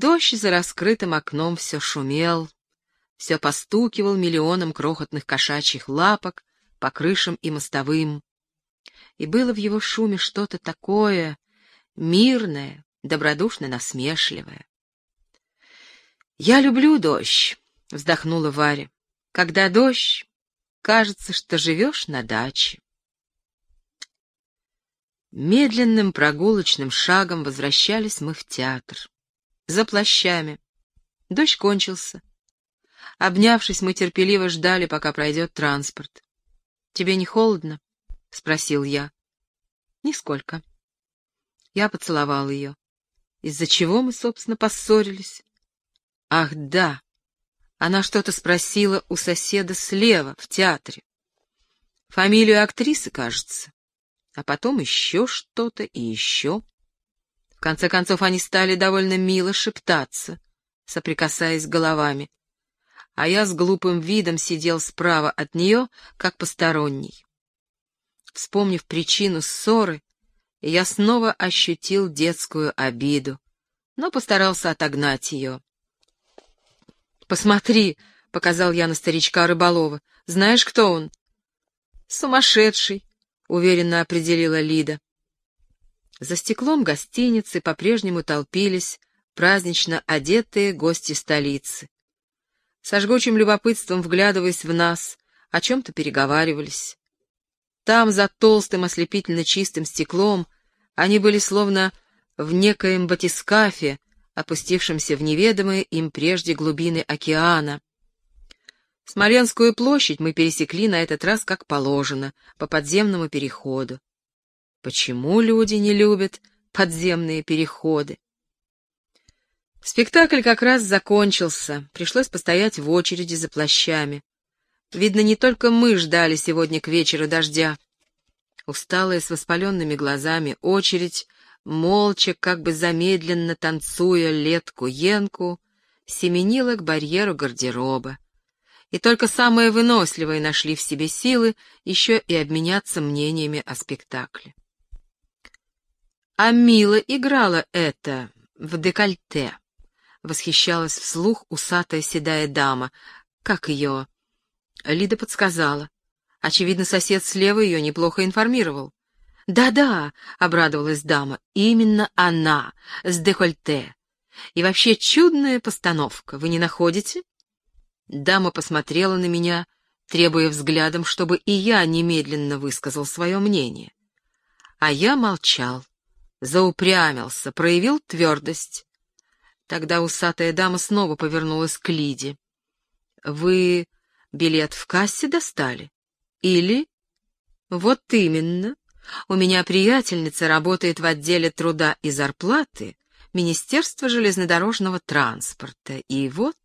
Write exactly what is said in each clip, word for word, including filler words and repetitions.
Дождь за раскрытым окном все шумел, все постукивал миллионом крохотных кошачьих лапок по крышам и мостовым. И было в его шуме что-то такое мирное, добродушно-насмешливое. «Я люблю дождь», — вздохнула Варя. «Когда дождь, кажется, что живешь на даче». Медленным прогулочным шагом возвращались мы в театр. За плащами. Дождь кончился. Обнявшись, мы терпеливо ждали, пока пройдет транспорт. «Тебе не холодно?» — спросил я. «Нисколько». Я поцеловал ее. Из-за чего мы, собственно, поссорились? Ах, да. Она что-то спросила у соседа слева, в театре. Фамилию актрисы, кажется. А потом еще что-то и еще. В конце концов, они стали довольно мило шептаться, соприкасаясь головами. А я с глупым видом сидел справа от нее, как посторонний. Вспомнив причину ссоры, я снова ощутил детскую обиду, но постарался отогнать ее. «Посмотри», — показал я на старичка Рыболова, — «знаешь, кто он?» «Сумасшедший», — уверенно определила Лида. За стеклом гостиницы по-прежнему толпились празднично одетые гости столицы. Со жгучим любопытством вглядываясь в нас, о чем-то переговаривались. Там, за толстым ослепительно чистым стеклом, они были словно в некоем батискафе, опустившемся в неведомые им прежде глубины океана. Смоленскую площадь мы пересекли на этот раз как положено, по подземному переходу. Почему люди не любят подземные переходы? Спектакль как раз закончился, пришлось постоять в очереди за плащами. Видно, не только мы ждали сегодня к вечеру дождя. Усталая, с воспаленными глазами очередь, молча, как бы замедленно танцуя летку-енку, семенила к барьеру гардероба. И только самые выносливые нашли в себе силы еще и обменяться мнениями о спектакле. А Мила играла это в декольте. Восхищалась вслух усатая седая дама. Как ее? Лида подсказала. Очевидно, сосед слева ее неплохо информировал. «Да-да», — обрадовалась дама, — «именно она, с декольте. И вообще чудная постановка, вы не находите?» Дама посмотрела на меня, требуя взглядом, чтобы и я немедленно высказал свое мнение. А я молчал, заупрямился, проявил твердость. Тогда усатая дама снова повернулась к Лиде. «Вы билет в кассе достали? Или...» «Вот именно. У меня приятельница работает в отделе труда и зарплаты Министерства железнодорожного транспорта. И вот...»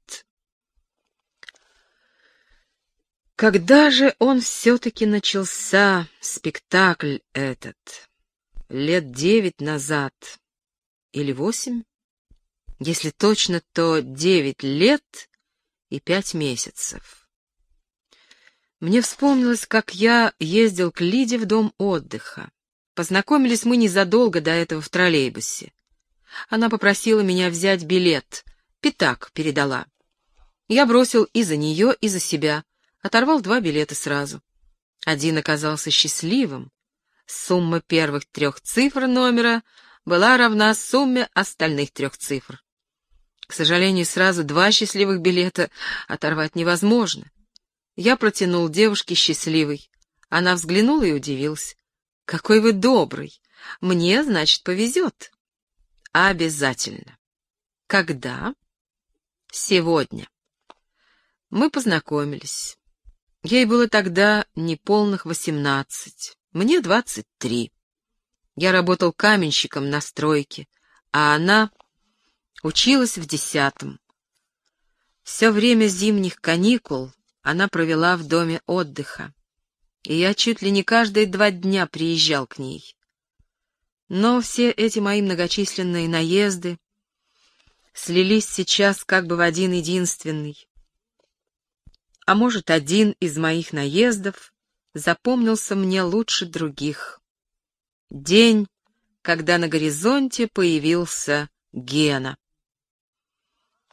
Когда же он все-таки начался, спектакль этот? Лет девять назад. Или восемь? Если точно, то девять лет и пять месяцев. Мне вспомнилось, как я ездил к Лиде в дом отдыха. Познакомились мы незадолго до этого в троллейбусе. Она попросила меня взять билет, пятак передала. Я бросил и за нее, и за себя, оторвал два билета сразу. Один оказался счастливым. Сумма первых трех цифр номера была равна сумме остальных трех цифр. К сожалению, сразу два счастливых билета оторвать невозможно. Я протянул девушке счастливый. Она взглянула и удивилась. «Какой вы добрый! Мне, значит, повезет». «Обязательно». «Когда?» «Сегодня». Мы познакомились. Ей было тогда неполных восемнадцать, мне двадцать три. Я работал каменщиком на стройке, а она училась в десятом. Все время зимних каникул она провела в доме отдыха, и я чуть ли не каждые два дня приезжал к ней. Но все эти мои многочисленные наезды слились сейчас как бы в один единственный. А может, один из моих наездов запомнился мне лучше других. День, когда на горизонте появился Гена.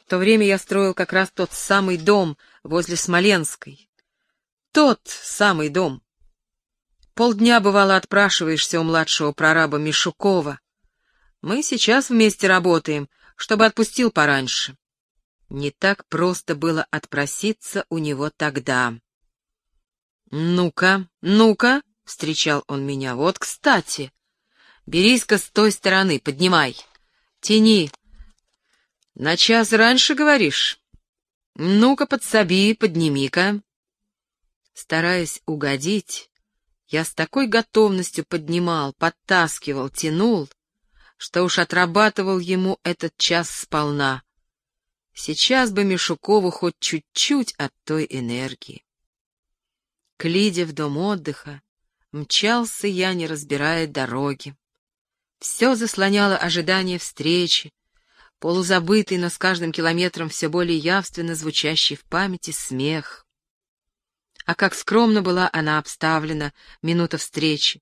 В то время я строил как раз тот самый дом возле Смоленской. Тот самый дом. Полдня, бывало, отпрашиваешься у младшего прораба Мишукова. Мы сейчас вместе работаем, чтобы отпустил пораньше. Не так просто было отпроситься у него тогда. «Ну-ка, ну-ка!» — встречал он меня. «Вот, кстати, берись-ка с той стороны, поднимай, тяни. На час раньше, говоришь? Ну-ка, подсоби, подними-ка». Стараясь угодить, я с такой готовностью поднимал, подтаскивал, тянул, что уж отрабатывал ему этот час сполна. Сейчас бы Мишукову хоть чуть-чуть от той энергии. К Лиде в дом отдыха мчался я, не разбирая дороги. Все заслоняло ожидание встречи, полузабытый, но с каждым километром все более явственно звучащий в памяти смех. А как скромно была она обставлена, минута встречи.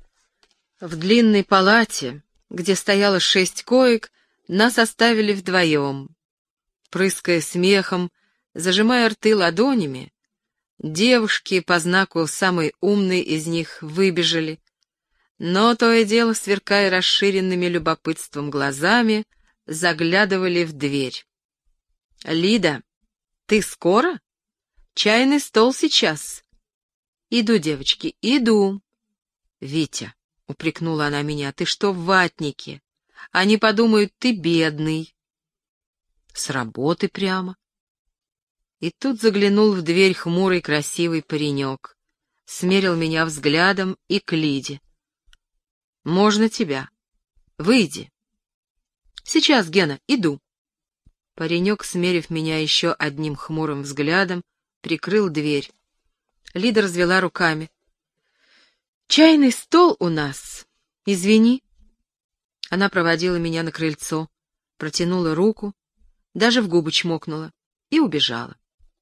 В длинной палате, где стояло шесть коек, нас оставили вдвоем. Прыская смехом, зажимая рты ладонями, девушки по знаку самой умной из них выбежали, но то и дело, сверкая расширенными любопытством глазами, заглядывали в дверь. «Лида, ты скоро? Чайный стол сейчас». «Иду, девочки, иду». «Витя», — упрекнула она меня, — «ты что в ватнике? Они подумают, ты бедный». «С работы прямо». И тут заглянул в дверь хмурый красивый паренек, смерил меня взглядом и к Лиде. «Можно тебя? Выйди». «Сейчас, Гена, иду». Паренек, смерив меня еще одним хмурым взглядом, прикрыл дверь. Лида развела руками. «Чайный стол у нас. Извини». Она проводила меня на крыльцо, протянула руку, даже в губы чмокнула и убежала.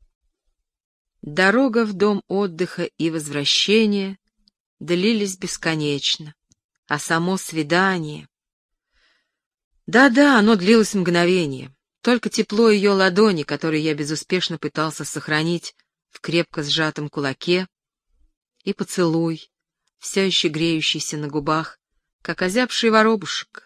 Дорога в дом отдыха и возвращение длились бесконечно, а само свидание... Да-да, оно длилось мгновение, только тепло ее ладони, которое я безуспешно пытался сохранить в крепко сжатом кулаке, и поцелуй, все еще греющийся на губах, как озябший воробушек.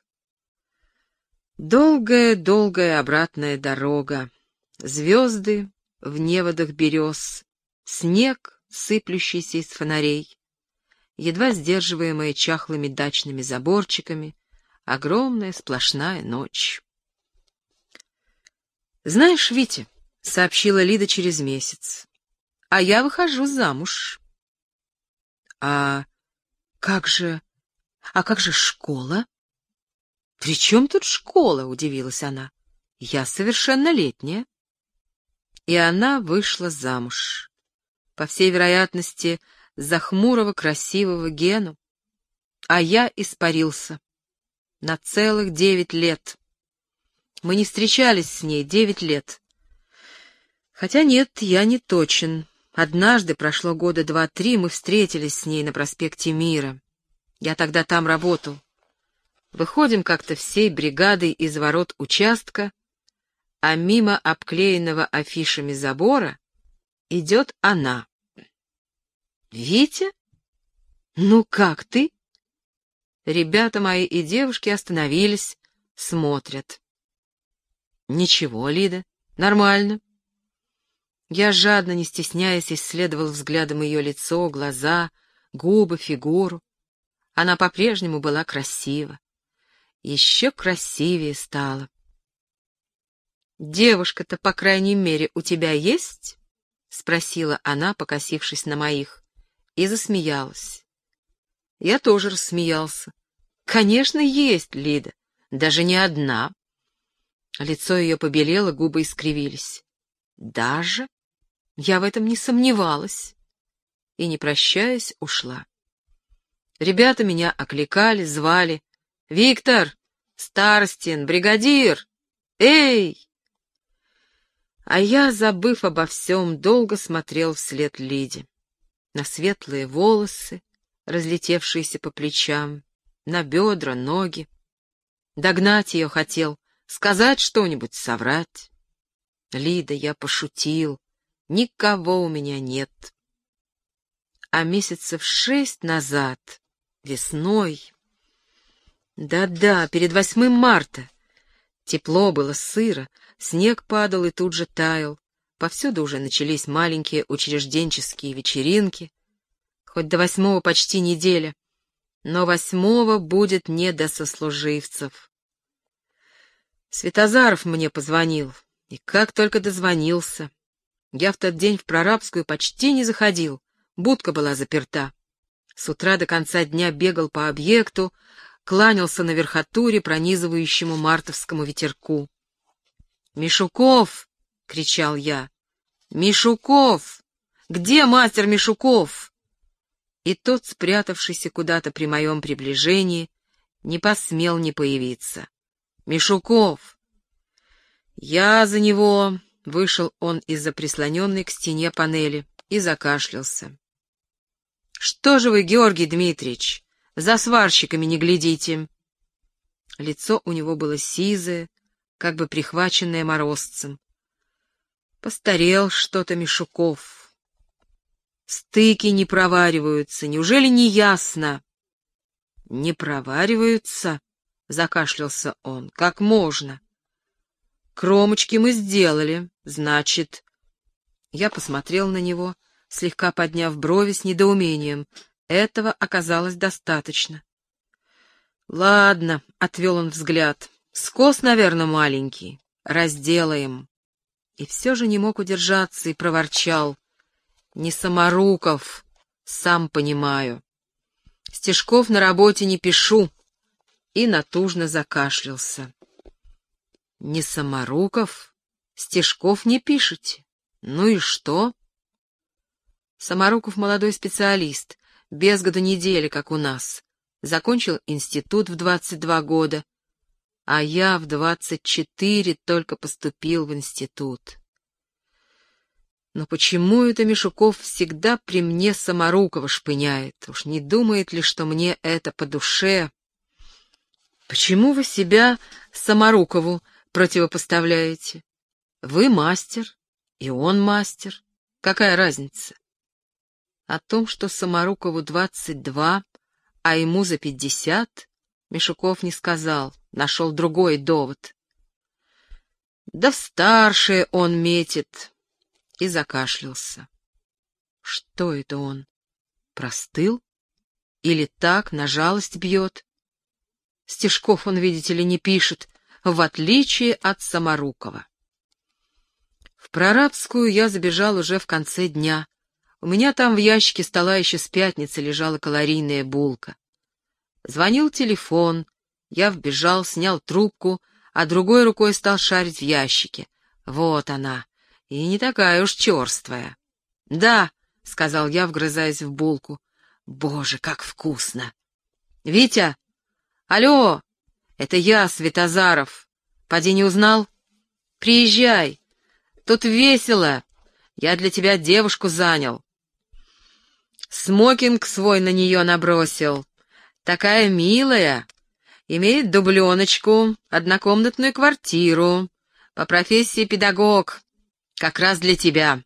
Долгая-долгая обратная дорога, звезды в неводах берез, снег, сыплющийся из фонарей, едва сдерживаемая чахлыми дачными заборчиками, огромная сплошная ночь. «Знаешь, Витя», — сообщила Лида через месяц, — «а я выхожу замуж». «А как же... а как же школа?» «При чем тут школа?» — удивилась она. «Я совершеннолетняя». И она вышла замуж. По всей вероятности, за хмурого красивого Гену. А я испарился. На целых девять лет. Мы не встречались с ней девять лет. Хотя нет, я не точен. Однажды, прошло года два-три, мы встретились с ней на проспекте Мира. Я тогда там работал. Выходим как-то всей бригадой из ворот участка, а мимо обклеенного афишами забора идет она. «Витя? Ну как ты?» Ребята мои и девушки остановились, смотрят. «Ничего, Лида, нормально». Я жадно, не стесняясь, исследовал взглядом ее лицо, глаза, губы, фигуру. Она по-прежнему была красива. Еще красивее стала. «Девушка-то, по крайней мере, у тебя есть?» — спросила она, покосившись на моих, и засмеялась. Я тоже рассмеялся. «Конечно, есть, Лида, даже не одна». Лицо ее побелело, губы искривились. «Даже?» Я в этом не сомневалась. И, не прощаясь, ушла. Ребята меня окликали, звали. «Виктор! Старостин! Бригадир! Эй!» А я, забыв обо всем, долго смотрел вслед Лиде. На светлые волосы, разлетевшиеся по плечам, на бедра, ноги. Догнать ее хотел, сказать что-нибудь, соврать. Лида, я пошутил. Никого у меня нет. А месяцев шесть назад, весной, да-да, перед восьмым марта, тепло было, сыро, снег падал и тут же таял. Повсюду уже начались маленькие учрежденческие вечеринки. Хоть до восьмого почти неделя, но восьмого будет не до сослуживцев. Светозаров мне позвонил, и как только дозвонился. Я в тот день в Прорабскую почти не заходил, будка была заперта. С утра до конца дня бегал по объекту, кланялся на верхотуре пронизывающему мартовскому ветерку. «Мишуков!» — кричал я. «Мишуков! Где мастер Мишуков?» И тот, спрятавшийся куда-то при моем приближении, не посмел не появиться. «Мишуков!» «Я за него!» — вышел он из-за прислоненной к стене панели и закашлялся. «Что же вы, Георгий Дмитриевич, за сварщиками не глядите?» Лицо у него было сизое, как бы прихваченное морозцем. Постарел что-то Мишуков. Стыки не провариваются, неужели не ясно? Не провариваются, закашлялся он. Как можно? Кромочки мы сделали, значит. Я посмотрел на него, слегка подняв брови с недоумением. Этого оказалось достаточно. Ладно, отвел он взгляд. Скос, наверное, маленький. Разделаем. И все же не мог удержаться и проворчал. Не Саморуков, сам понимаю. Стишков на работе не пишу. И натужно закашлялся. Не Саморуков? Стишков не пишете? Ну и что? Саморуков молодой специалист, без году недели, как у нас. Закончил институт в двадцать два года. А я в двадцать четыре только поступил в институт. Но почему это Мишуков всегда при мне Саморукова шпыняет? Уж не думает ли, что мне это по душе? Почему вы себя Саморукову противопоставляете? Вы мастер, и он мастер. Какая разница? О том, что Саморукову двадцать два, а ему за пятьдесят, Мишуков не сказал. Нашел другой довод. Да в старшее он метит. И закашлялся. Что это он? Простыл? Или так, на жалость бьет? Стишков он, видите ли, не пишет, в отличие от Саморукова. В Прорабскую я забежал уже в конце дня. У меня там в ящике стола еще с пятницы лежала калорийная булка. Звонил телефон. Я вбежал, снял трубку, а другой рукой стал шарить в ящике. Вот она, и не такая уж черствая. «Да», — сказал я, вгрызаясь в булку. «Боже, как вкусно!» «Витя! Алло! Это я, Светозаров. Поди не узнал? Приезжай! Тут весело! Я для тебя девушку занял. Смокинг свой на нее набросил. Такая милая!» Имеет дубленочку, однокомнатную квартиру, по профессии педагог, как раз для тебя.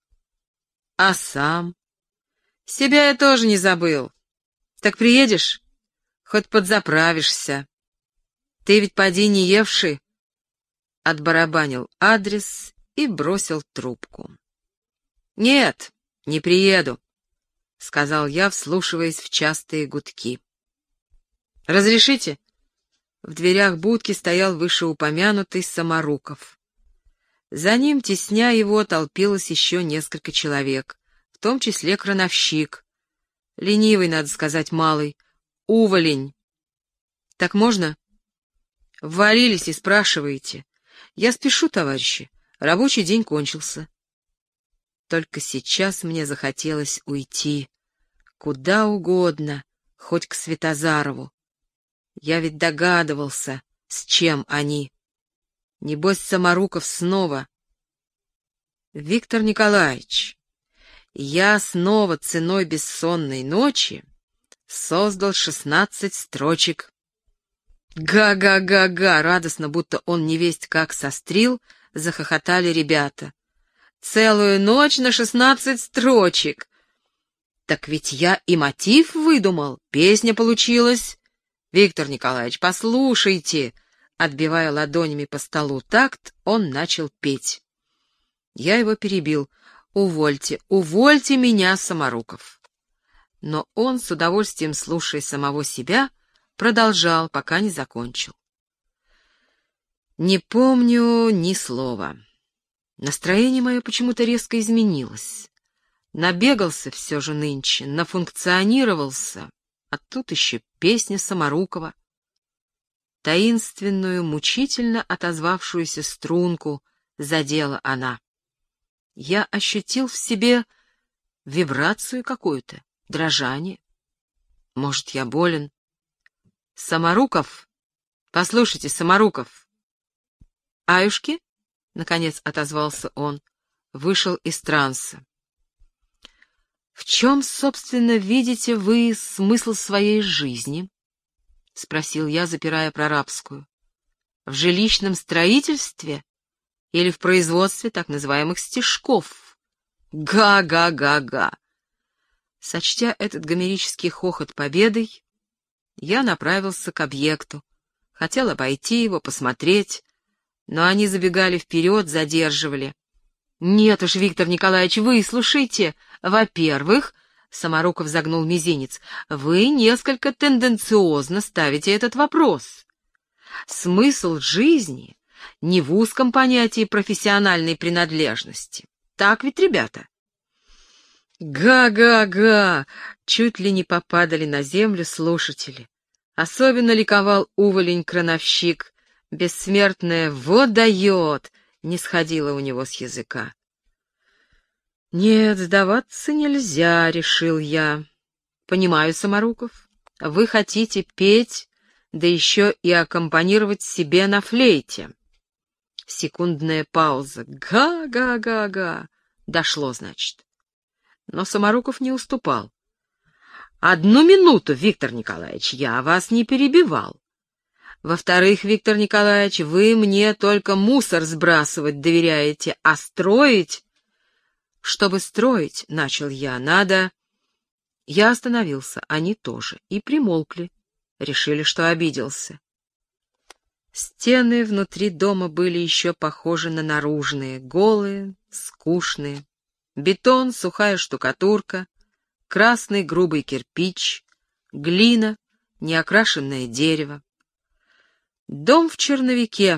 А сам? Себя я тоже не забыл. Так приедешь? Хоть подзаправишься. Ты ведь поди не евший. Отбарабанил адрес и бросил трубку. Нет, не приеду, сказал я, вслушиваясь в частые гудки. Разрешите? В дверях будки стоял вышеупомянутый Саморуков. За ним, тесня его, толпилось еще несколько человек, в том числе крановщик. Ленивый, надо сказать, малый, уволень. Так можно? Ввалились и спрашиваете. Я спешу, товарищи, рабочий день кончился. Только сейчас мне захотелось уйти. Куда угодно, хоть к Светозарову. Я ведь догадывался, с чем они. Небось, Саморуков снова. Виктор Николаевич, я снова ценой бессонной ночи создал шестнадцать строчек. Га-га-га-га, радостно, будто он невесть как сострил, захохотали ребята. «Целую ночь на шестнадцать строчек!» «Так ведь я и мотив выдумал, песня получилась!» «Виктор Николаевич, послушайте!» Отбивая ладонями по столу такт, он начал петь. Я его перебил. «Увольте, увольте меня, Саморуков!» Но он, с удовольствием слушая самого себя, продолжал, пока не закончил. Не помню ни слова. Настроение мое почему-то резко изменилось. Набегался все же нынче, нафункционировался, а тут еще песня Саморукова. Таинственную, мучительно отозвавшуюся струнку задела она. Я ощутил в себе вибрацию какую-то, дрожание. Может, я болен? Саморуков? Послушайте, Саморуков. Аюшки? Наконец отозвался он, вышел из транса. «В чем, собственно, видите вы смысл своей жизни?» — спросил я, запирая прорабскую. «В жилищном строительстве или в производстве так называемых стишков? Га-га-га-га!» Сочтя этот гомерический хохот победой, я направился к объекту, хотел обойти его, посмотреть, но они забегали вперед, задерживали. «Нет уж, Виктор Николаевич, выслушайте. Во-первых, — Саморуков загнул мизинец, — вы несколько тенденциозно ставите этот вопрос. Смысл жизни не в узком понятии профессиональной принадлежности. Так ведь, ребята?» «Га-га-га!» — чуть ли не попадали на землю слушатели. Особенно ликовал уволень-крановщик. Бессмертное «вот дает» не сходило у него с языка. «Нет, сдаваться нельзя», — решил я. «Понимаю, Саморуков, вы хотите петь, да еще и аккомпанировать себе на флейте». Секундная пауза. «Га-га-га-га». Дошло, значит. Но Саморуков не уступал. «Одну минуту, Виктор Николаевич, я вас не перебивал. Во-вторых, Виктор Николаевич, вы мне только мусор сбрасывать доверяете, а строить...» «Чтобы строить, — начал я, — надо...» Я остановился, они тоже, и примолкли, решили, что обиделся. Стены внутри дома были еще похожи на наружные, голые, скучные. Бетон, сухая штукатурка, красный грубый кирпич, глина, неокрашенное дерево. Дом в черновике.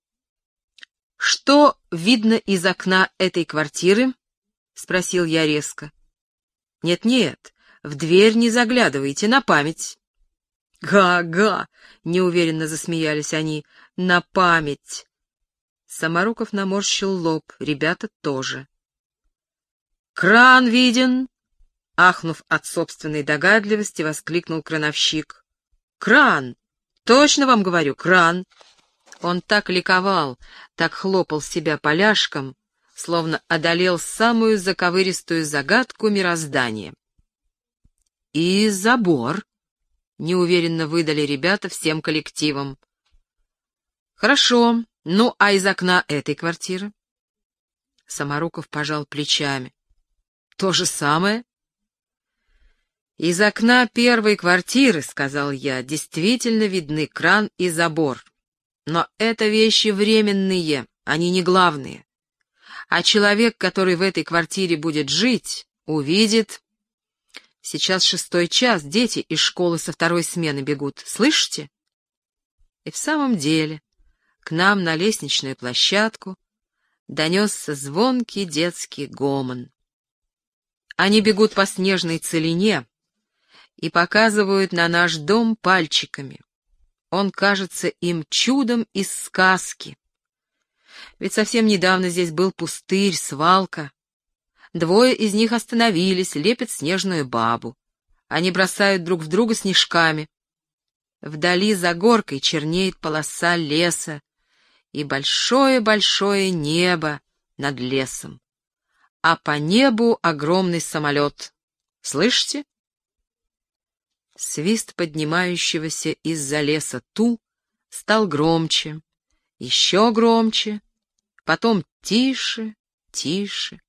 «Что видно из окна этой квартиры?» — спросил я резко. «Нет-нет, в дверь не заглядывайте, на память». «Га-га!» — неуверенно засмеялись они. «На память!» Саморуков наморщил лоб, ребята тоже. «Кран виден!» — ахнув от собственной догадливости, воскликнул крановщик. «Кран! Точно вам говорю, кран!» Он так ликовал, так хлопал себя поляшком, словно одолел самую заковыристую загадку мироздания. «И забор!» — неуверенно выдали ребята всем коллективом. «Хорошо, ну а из окна этой квартиры?» Саморуков пожал плечами. «То же самое?» «Из окна первой квартиры, — сказал я, — действительно видны кран и забор. Но это вещи временные, они не главные. А человек, который в этой квартире будет жить, увидит... Сейчас шестой час, дети из школы со второй смены бегут, слышите?» И в самом деле к нам на лестничную площадку донесся звонкий детский гомон. Они бегут по снежной целине и показывают на наш дом пальчиками. Он кажется им чудом из сказки. Ведь совсем недавно здесь был пустырь, свалка. Двое из них остановились, лепят снежную бабу. Они бросают друг в друга снежками. Вдали за горкой чернеет полоса леса и большое-большое небо над лесом. А по небу огромный самолет. Слышите? Свист поднимающегося из-за леса Ту стал громче, еще громче, потом тише, тише.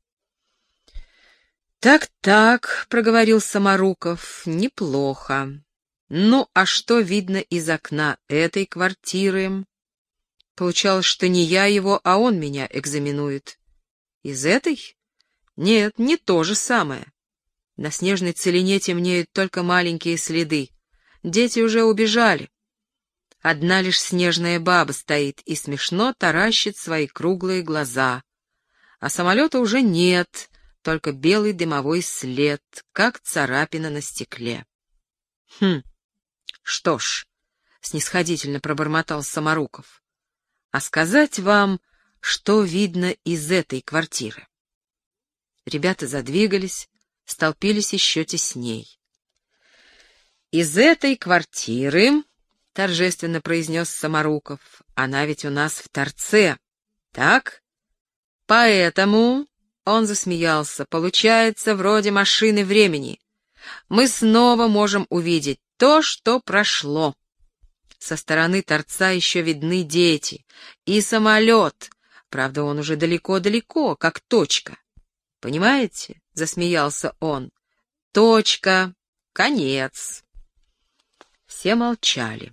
«Так-так», — проговорил Саморуков, — «неплохо. Ну, а что видно из окна этой квартиры? Получалось, что не я его, а он меня экзаменует. Из этой? Нет, не то же самое. На снежной целине темнеют только маленькие следы. Дети уже убежали. Одна лишь снежная баба стоит и смешно таращит свои круглые глаза. А самолета уже нет, только белый дымовой след, как царапина на стекле». «Хм, что ж», — снисходительно пробормотал Саморуков, — «а сказать вам, что видно из этой квартиры?» Ребята задвигались, столпились еще тесней. «Из этой квартиры, — торжественно произнес Саморуков, — она ведь у нас в торце, так? Поэтому, — он засмеялся, — получается вроде машины времени. Мы снова можем увидеть то, что прошло. Со стороны торца еще видны дети и самолет, правда, он уже далеко-далеко, как точка. Понимаете?» — засмеялся он. «Точка, конец». Все молчали.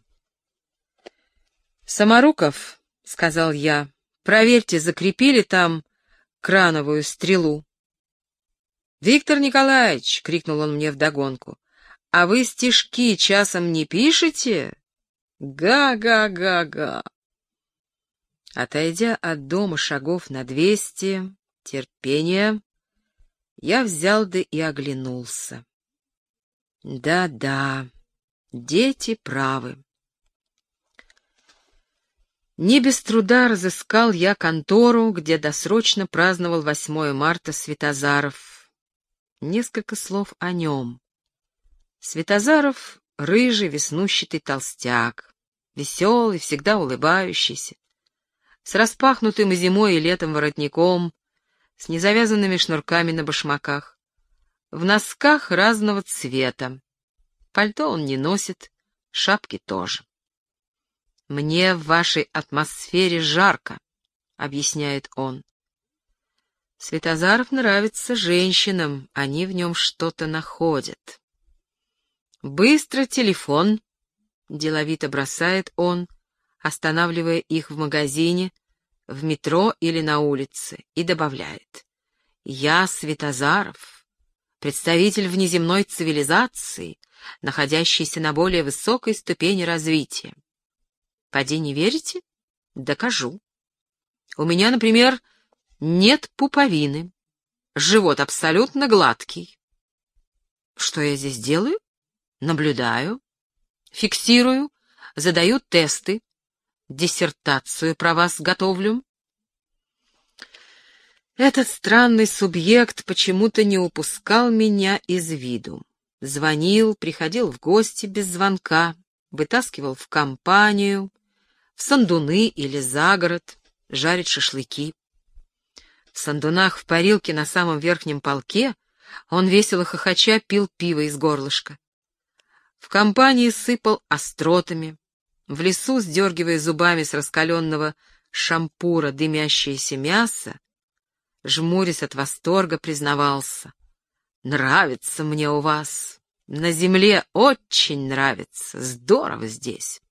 «Саморуков, — сказал я, — проверьте, закрепили там крановую стрелу». «Виктор Николаевич, — крикнул он мне вдогонку, — а вы стишки часом не пишете? Га-га-га-га». Отойдя от дома шагов на двести, терпение, я взял да и оглянулся. Да-да, дети правы. Не без труда разыскал я контору, где досрочно праздновал восьмое марта Светозаров. Несколько слов о нем. Светозаров — рыжий, веснущатый толстяк, веселый, всегда улыбающийся, с распахнутым и зимой, и летом воротником, с незавязанными шнурками на башмаках, в носках разного цвета. Пальто он не носит, шапки тоже. «Мне в вашей атмосфере жарко», — объясняет он. Светозаров нравится женщинам, они в нем что-то находят. «Быстро телефон», — деловито бросает он, останавливая их в магазине, в метро или на улице, и добавляет: «Я Светозаров, представитель внеземной цивилизации, находящийся на более высокой ступени развития. Поди не верите? Докажу. У меня, например, нет пуповины, живот абсолютно гладкий. Что я здесь делаю? Наблюдаю, фиксирую, задаю тесты, диссертацию про вас готовлю». Этот странный субъект почему-то не упускал меня из виду. Звонил, приходил в гости без звонка, вытаскивал в компанию, в сандуны или за город, жарить шашлыки. В сандунах в парилке на самом верхнем полке он весело хохоча пил пиво из горлышка. В компании сыпал остротами, в лесу, сдергивая зубами с раскаленного шампура дымящееся мясо, жмурясь от восторга, признавался: «Нравится мне у вас, на земле очень нравится, здорово здесь».